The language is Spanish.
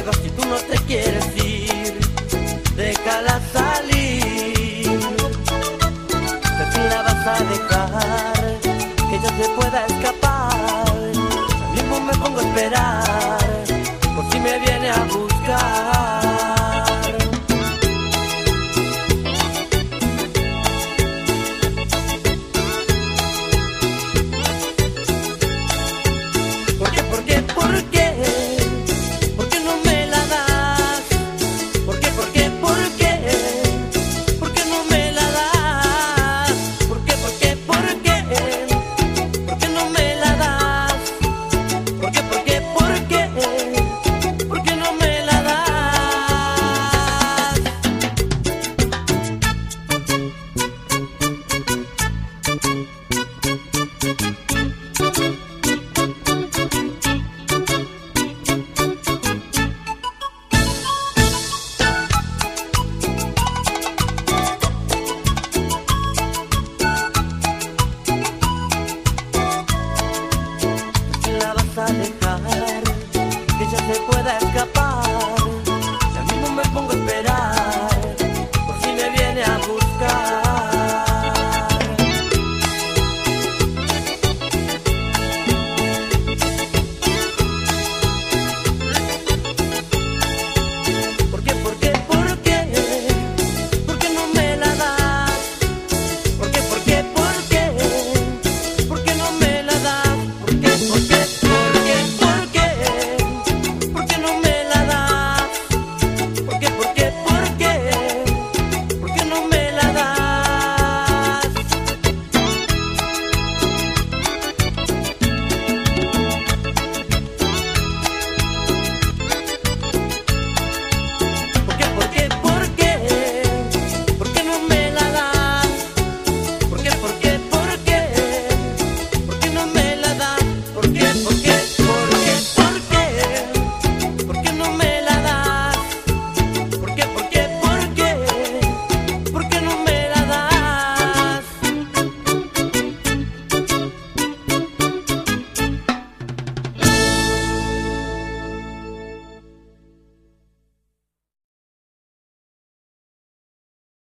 vas si tú no te quieres ir? Déjala salir. De fin la vas a dejar, que ella se pueda escapar. Yo mismo me pongo a esperar, por si me viene a buscar. ¿Por qué? ¿Por qué? ¿Por qué? ¿Por qué no me la das? ¿Por qué? ¿Por qué? ¿Por qué? ¿Por qué no me la das? ¿Por qué? ¿Por qué? ¿Por qué? ¿Por qué no me la das? ¿Por qué? ¿Por qué? ¿Por qué? ¿Por qué no me la das? La vas a dejar, que ella se pueda escapar. Ya mismo me pongo a esperar.